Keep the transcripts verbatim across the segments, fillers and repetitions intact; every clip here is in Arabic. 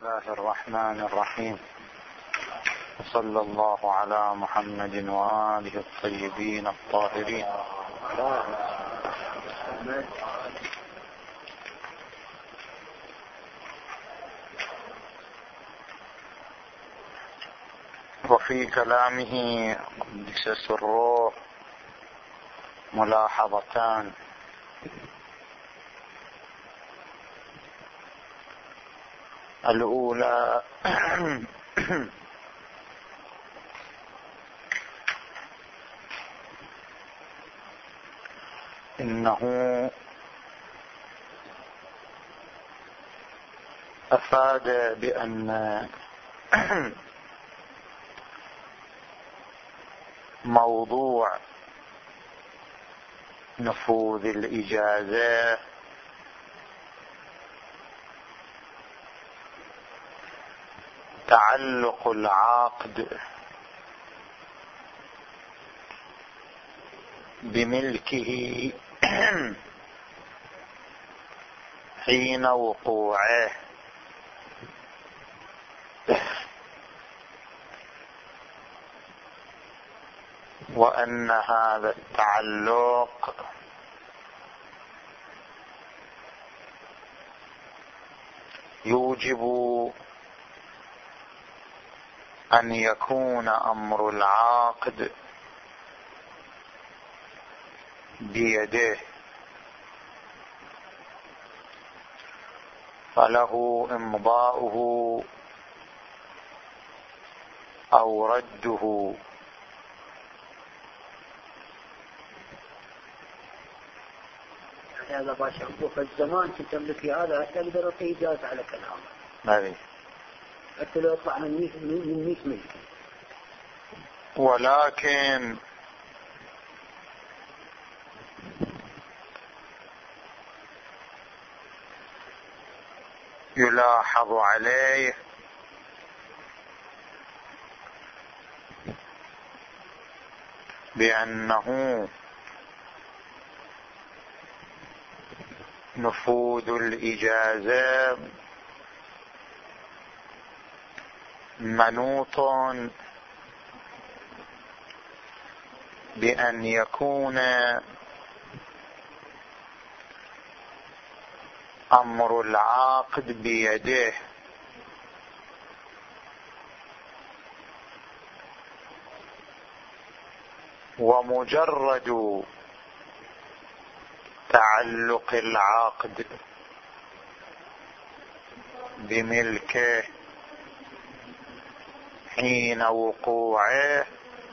بسم الله الرحمن الرحيم، وصلى الله على محمد وآله الطيبين الطاهرين. وفي كلامه قدس سره ملاحظتان. الأولى إنه أفاد بأن موضوع نفوذ الإجازة تعلق العقد بملكه حين وقوعه، وأن هذا التعلق يوجب أن يكون أمر العاقد بيده، فله إمضاؤه أو رده. هذا باشا في الزمان كنت تملكي هذا تقدر تعطيه إجازة على كلامه. نعم. حتى لو يطلع من من مئة ملك. ولكن يلاحظ عليه بأنه نفوذ الإجازة منوط بأن يكون أمر العاقد بيده، ومجرد تعلق العقد بملكه حين وقوعه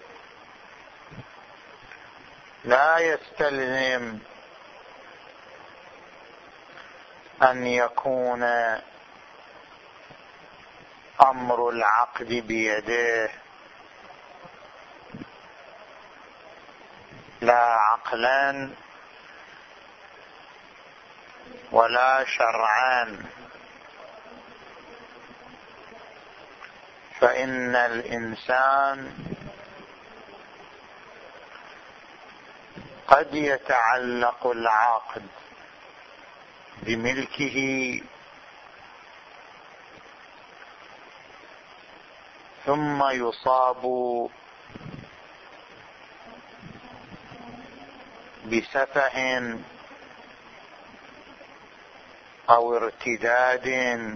لا يستلزم أن يكون أمر العقد بيده، لا عقلا ولا شرعا. فإن الإنسان قد يتعلق العقد بملكه ثم يصاب بسفه أو ارتداد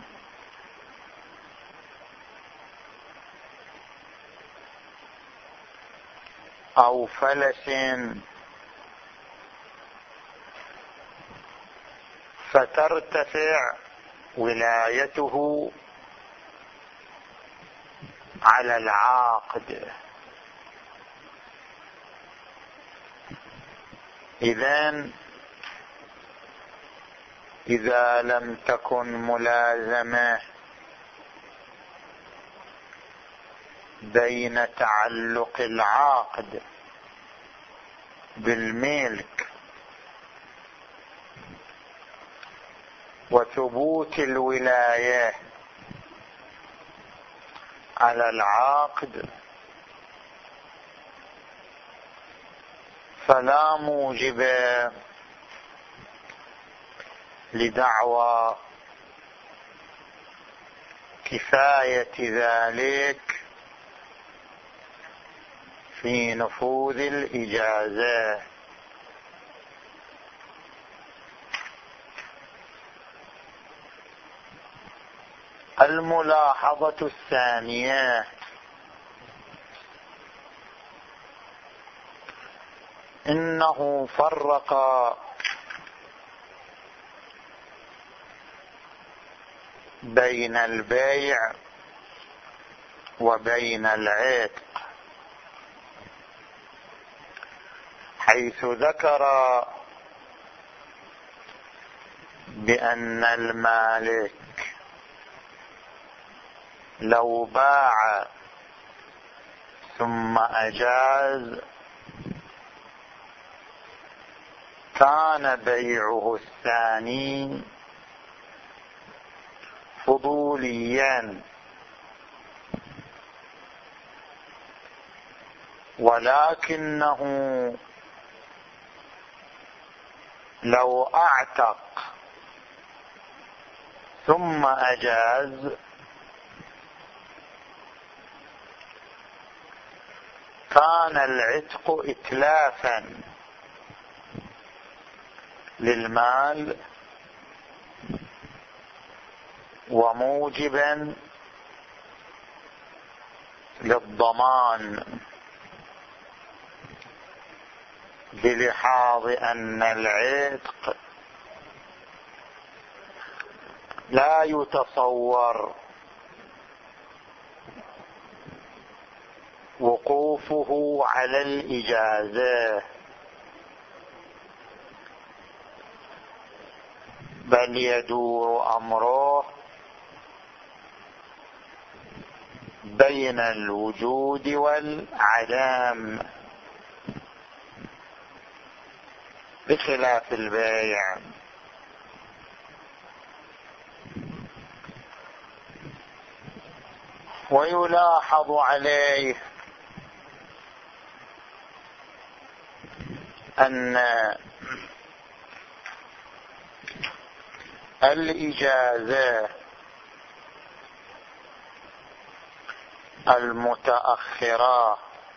أو فلس، فترتفع ولايته على العاقد. إذن إذا لم تكن ملازمة بين تعلق العاقد بالملك وثبوت الولاية على العاقد، فلا موجب لدعوى كفاية ذلك في نفوذ الإجازة. الملاحظة الثانية: إنه فرق بين البيع وبين العتق، حيث ذكر بأن المالك لو باع ثم أجاز كان بيعه الثاني فضوليا، ولكنه لو أعتق ثم أجاز كان العتق إتلافا للمال وموجبا للضمان، بلحاظ أن العتق لا يتصور وقوفه على الإجازة، بل يدور أمره بين الوجود والعدم، بخلاف البيع. ويلاحظ عليه أن الإجازة المتأخرة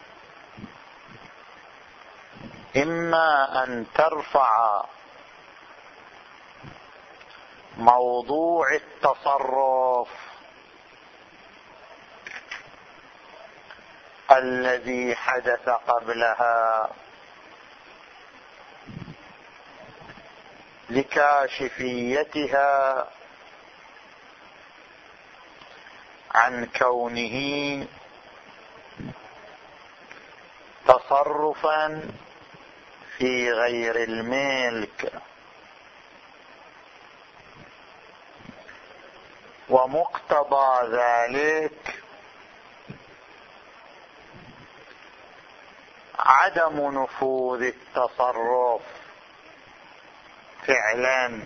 إما أن ترفع موضوع التصرف الذي حدث قبلها لكاشفيتها عن كونه تصرفا في غير الملك، ومقتضى ذلك عدم نفوذ التصرف فعلا،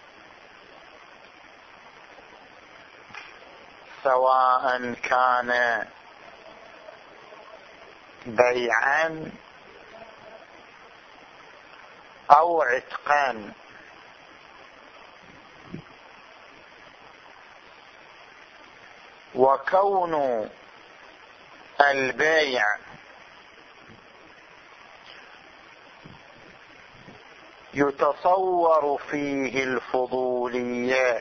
سواء كان بيعا أو عتقا. وكون البيع يتصور فيه الفضولية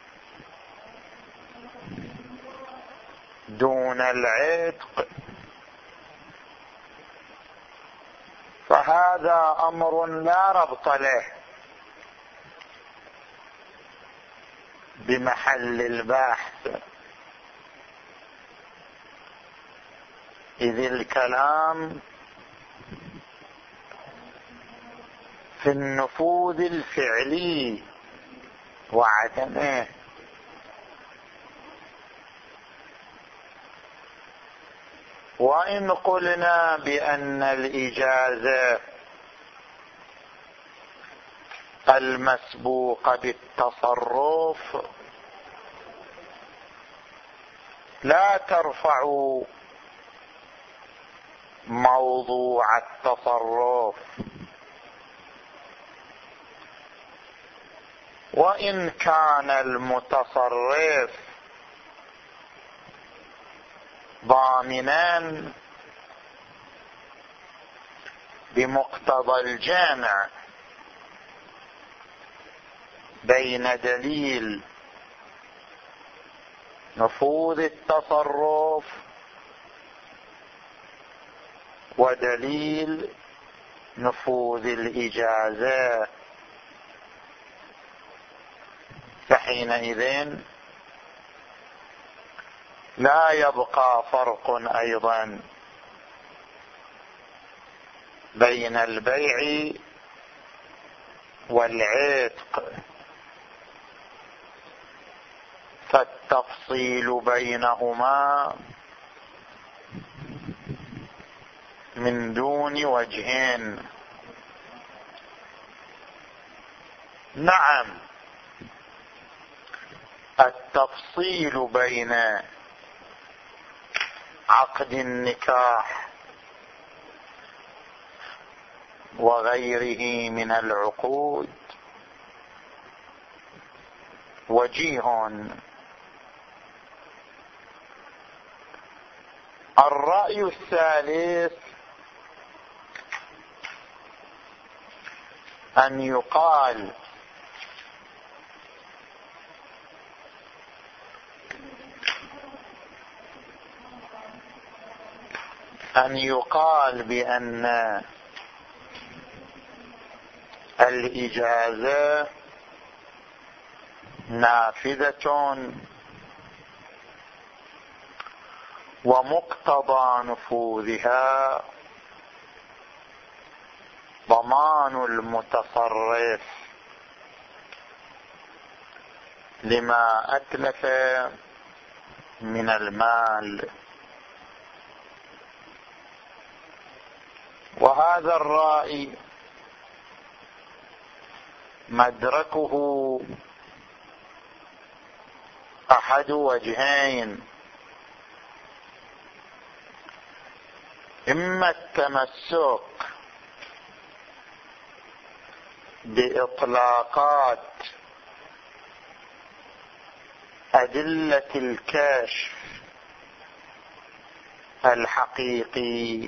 دون العتق فهذا أمر لا ربط له بمحل البحث، إذ الكلام في النفوذ الفعلي وعدمه. وإن قلنا بأن الإجازة المسبوقة بالتصرف لا ترفع موضوع التصرف، وإن كان المتصرف ضامنا بمقتضى الجامع بين دليل نفوذ التصرف ودليل نفوذ الإجازة، فحينئذ لا يبقى فرق أيضا بين البيع والعتق، فالتفصيل بينهما من دون وجهين. نعم، التفصيل بين عقد النكاح وغيره من العقود وجيه. الرأي الثالث أن يقال أن يقال بأن الإجازة نافذة ومقتضى نفوذها ضمان المتصرف لما أتلف من المال. وهذا الرأي مدركه أحد وجهين: إما التمسك بإطلاقات أدلة الكشف الحقيقي،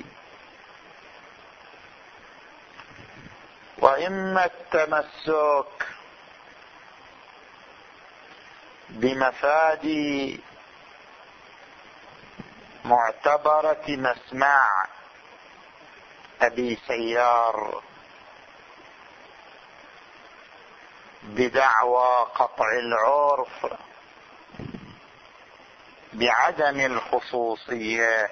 وإما التمسك بمفاد معتبرة مسمع أبي سيار بدعوى قطع العرف بعدم الخصوصية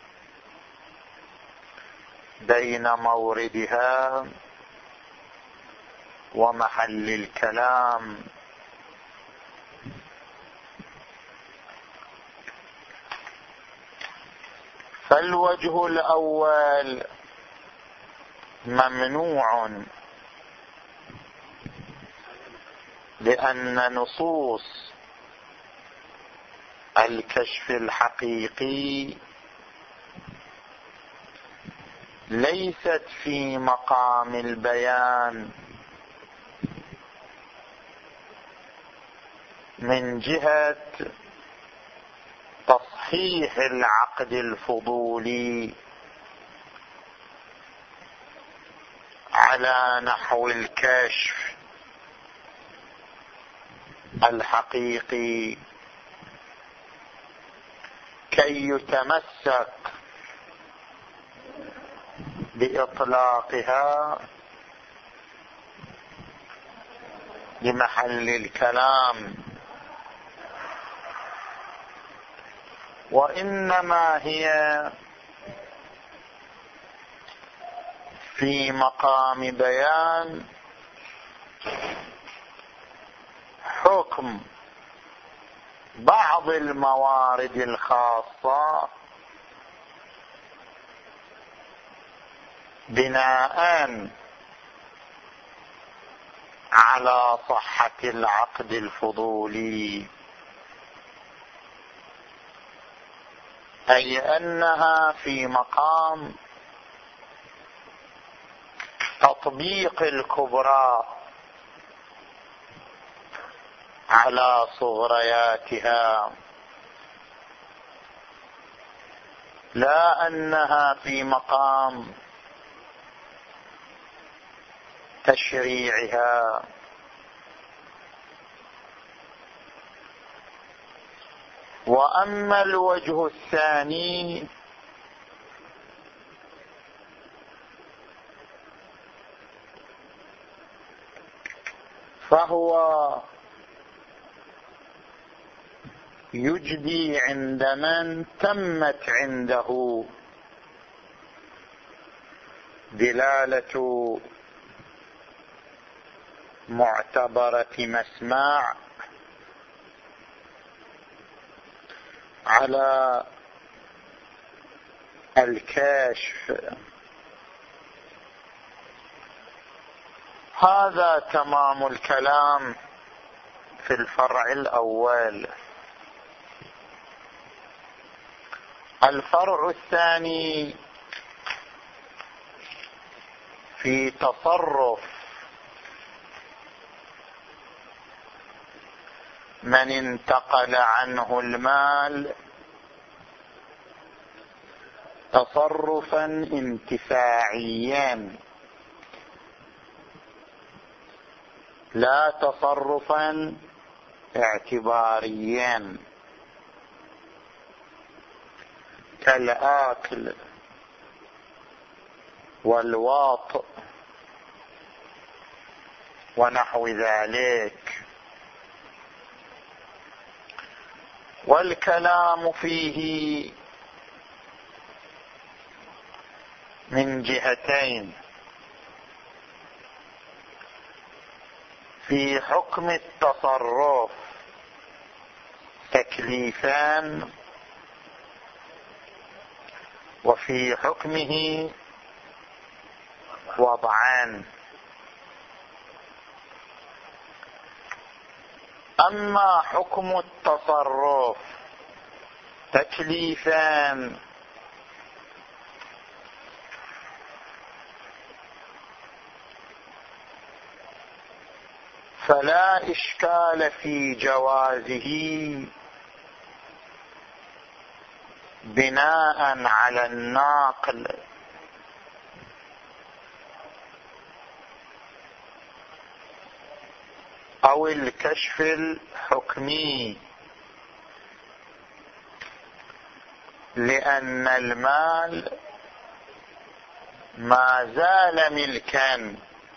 بين موردها ومحل الكلام. فالوجه الأول ممنوع، لأن نصوص الكشف الحقيقي ليست في مقام البيان من جهة تصحيح العقد الفضولي على نحو الكشف الحقيقي كي يتمسك بإطلاقها لمحل الكلام، وإنما هي في مقام بيان حكم بعض الموارد الخاصة بناء على صحة العقد الفضولي، أي أنها في مقام تطبيق الكبرى على صغرياتها. لا أنها في مقام تشريعها. وأما الوجه الثاني فهو يجدي عند من تمت عنده دلالة معتبرة مسماع على الكاشف. هذا تمام الكلام في الفرع الأول. الفرع الثاني في تصرف من انتقل عنه المال تصرفا انتفاعيا لا تصرفا اعتباريا، كالآكل والواطئ ونحو ذلك. والكلام فيه من جهتين: في حكم التصرف تكليفان، وفي حكمه وضعان. أما حكم التصرف تكليفان فلا إشكال في جوازه بناء على الناقل، أو الكشف الحكمي، لأن المال ما زال ملكا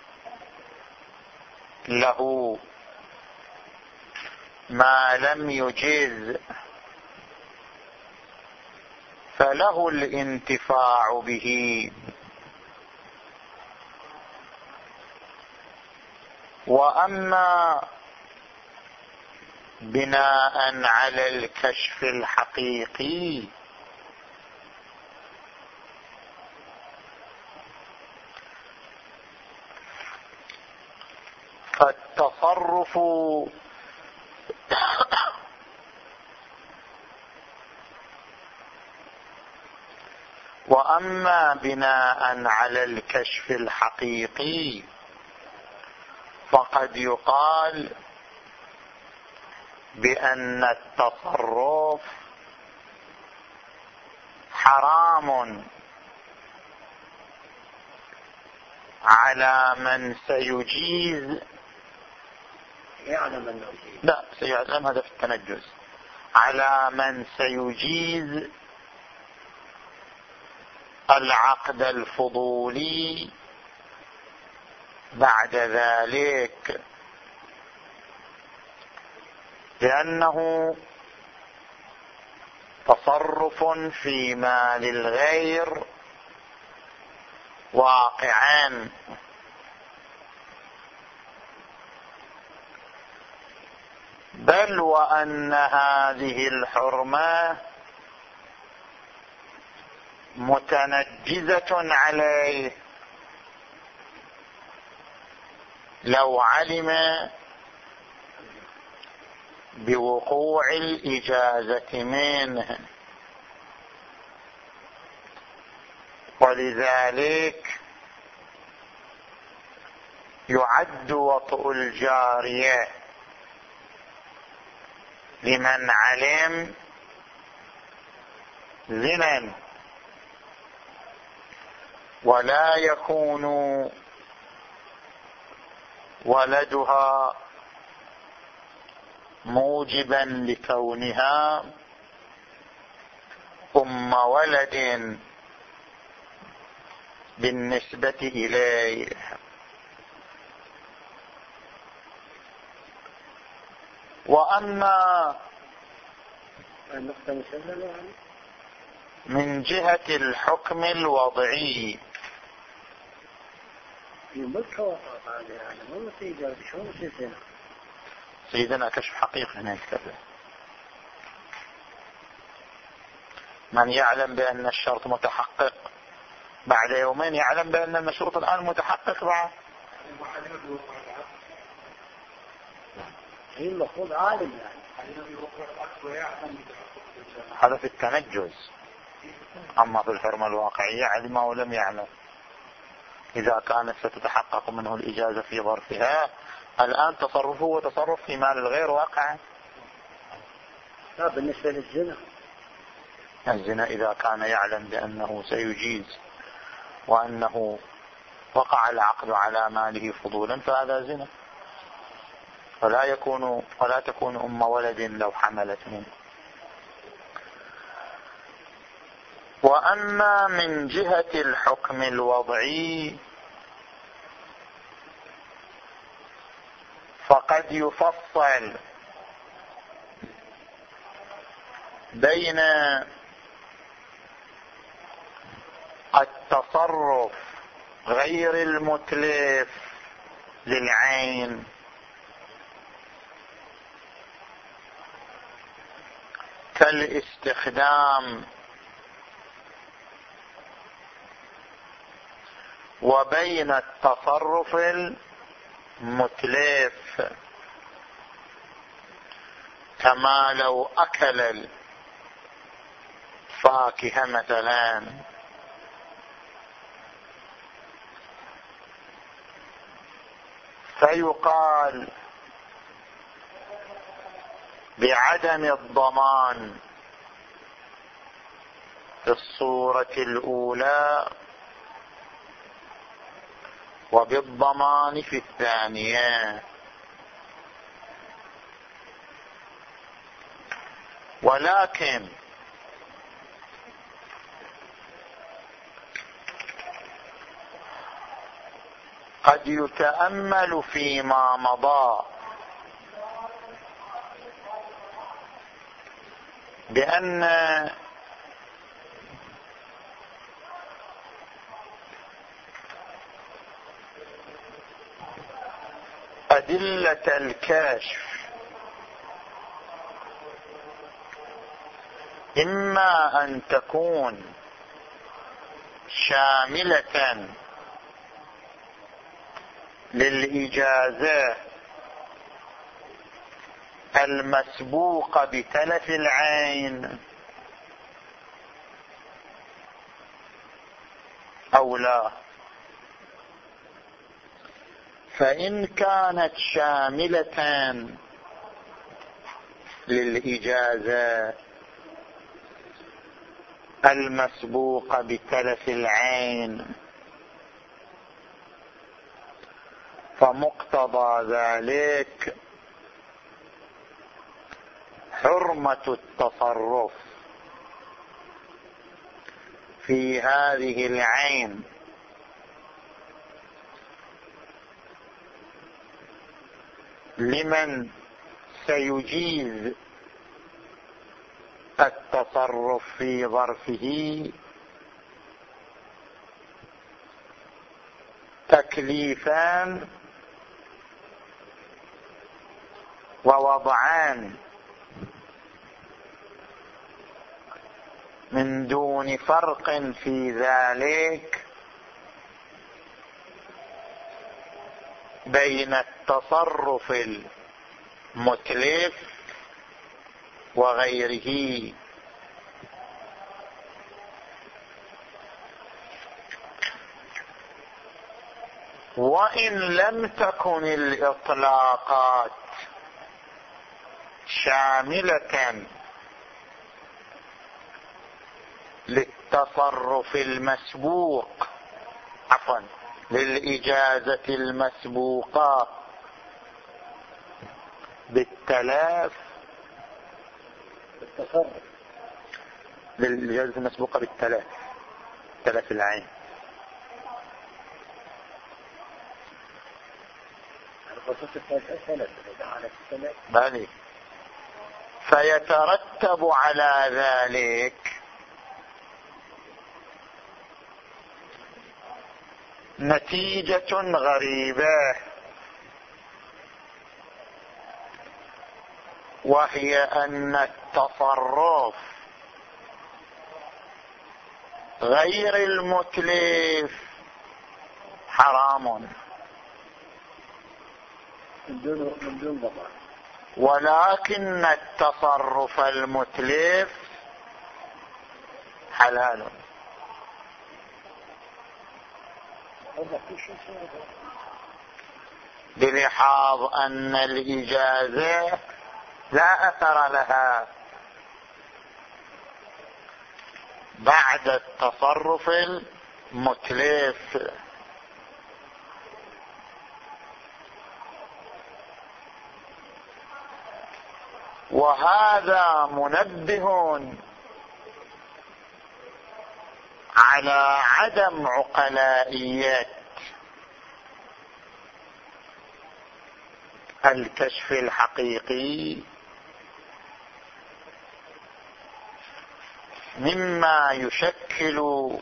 له ما لم يجز، فله الانتفاع به. وأما بناء على الكشف الحقيقي فالتصرف وأما بناء على الكشف الحقيقي فقد يقال بأن التصرف حرام على من سيجيز، يعلم أنه لا سيعلم، هذا في التنجز، على من سيجيز العقد الفضولي بعد ذلك، لأنه تصرف في مال الغير واقعان. بل وأن هذه الحرمة متنجزة عليه لو علم بوقوع الإجازة منه، ولذلك يعد وطء الجارية لمن علم زنا ولا يكون ولدها موجبا لكونها أم ولد بالنسبة إليه. وأما من جهة الحكم الوضعي سيدنا كشف حقيقي هنا يكتبه. من يعلم بأن الشرط متحقق بعد يومين يعلم بأن المشروط الآن متحقق بعد. هي المفروض عالم يعني. هذا في التنجز. أما في الحرمة الواقعية علم أو لم يعلم. إذا كانت ستتحقق منه الإجازة في ظرفها الآن تصرفه وتصرف في مال الغير واقع. لا بالنسبة للزنا، الزنا إذا كان يعلم بأنه سيجيز وأنه وقع العقد على ماله فضولا فهذا زنا، فلا يكون ولا تكون أم ولد لو حملت منه. وأما من جهة الحكم الوضعي فقد يفصل بين التصرف غير المتلف للعين كالاستخدام وبين التصرف المتلف كما لو أكل الفاكهة مثلا فيقال بعدم الضمان في الصورة الأولى وبالضمان في الثانية. ولكن قد يتأمل فيما مضى بأن أدلة الكشف إما أن تكون شاملة للإجازة المسبوقة بتلف العين أو لا. فإن كانت شاملة للإجازة المسبوقة بتلف العين فمقتضى ذلك حرمة التصرف في هذه العين لمن سيجيز التصرف في ظرفه تكليفان ووضعان من دون فرق في ذلك بين التصرف المتلف وغيره. وإن لم تكن الإطلاقات شاملة للتصرف المسبوق عفوا للإجازة المسبوقة بالتلاف بالتصرف للإجازة المسبوقة بالتلاف تلف العين بالي. فيترتب على ذلك نتيجة غريبة، وهي أن التصرف غير المتلف حرام من دون من دون ضمان، ولكن التصرف المتلف حلال بلحاظ أن الإجازة لا أثر لها بعد التصرف المتلف. وهذا منبه على عدم عقلائية الكشف الحقيقي مما يشكل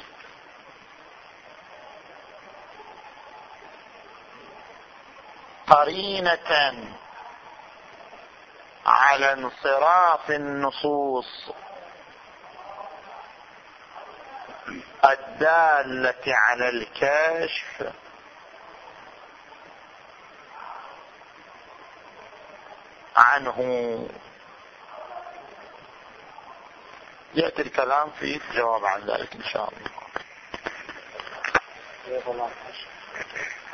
قرينة على انصراف النصوص الدالة على الكشف عنه. يأتي الكلام في الجواب عن ذلك إن شاء الله.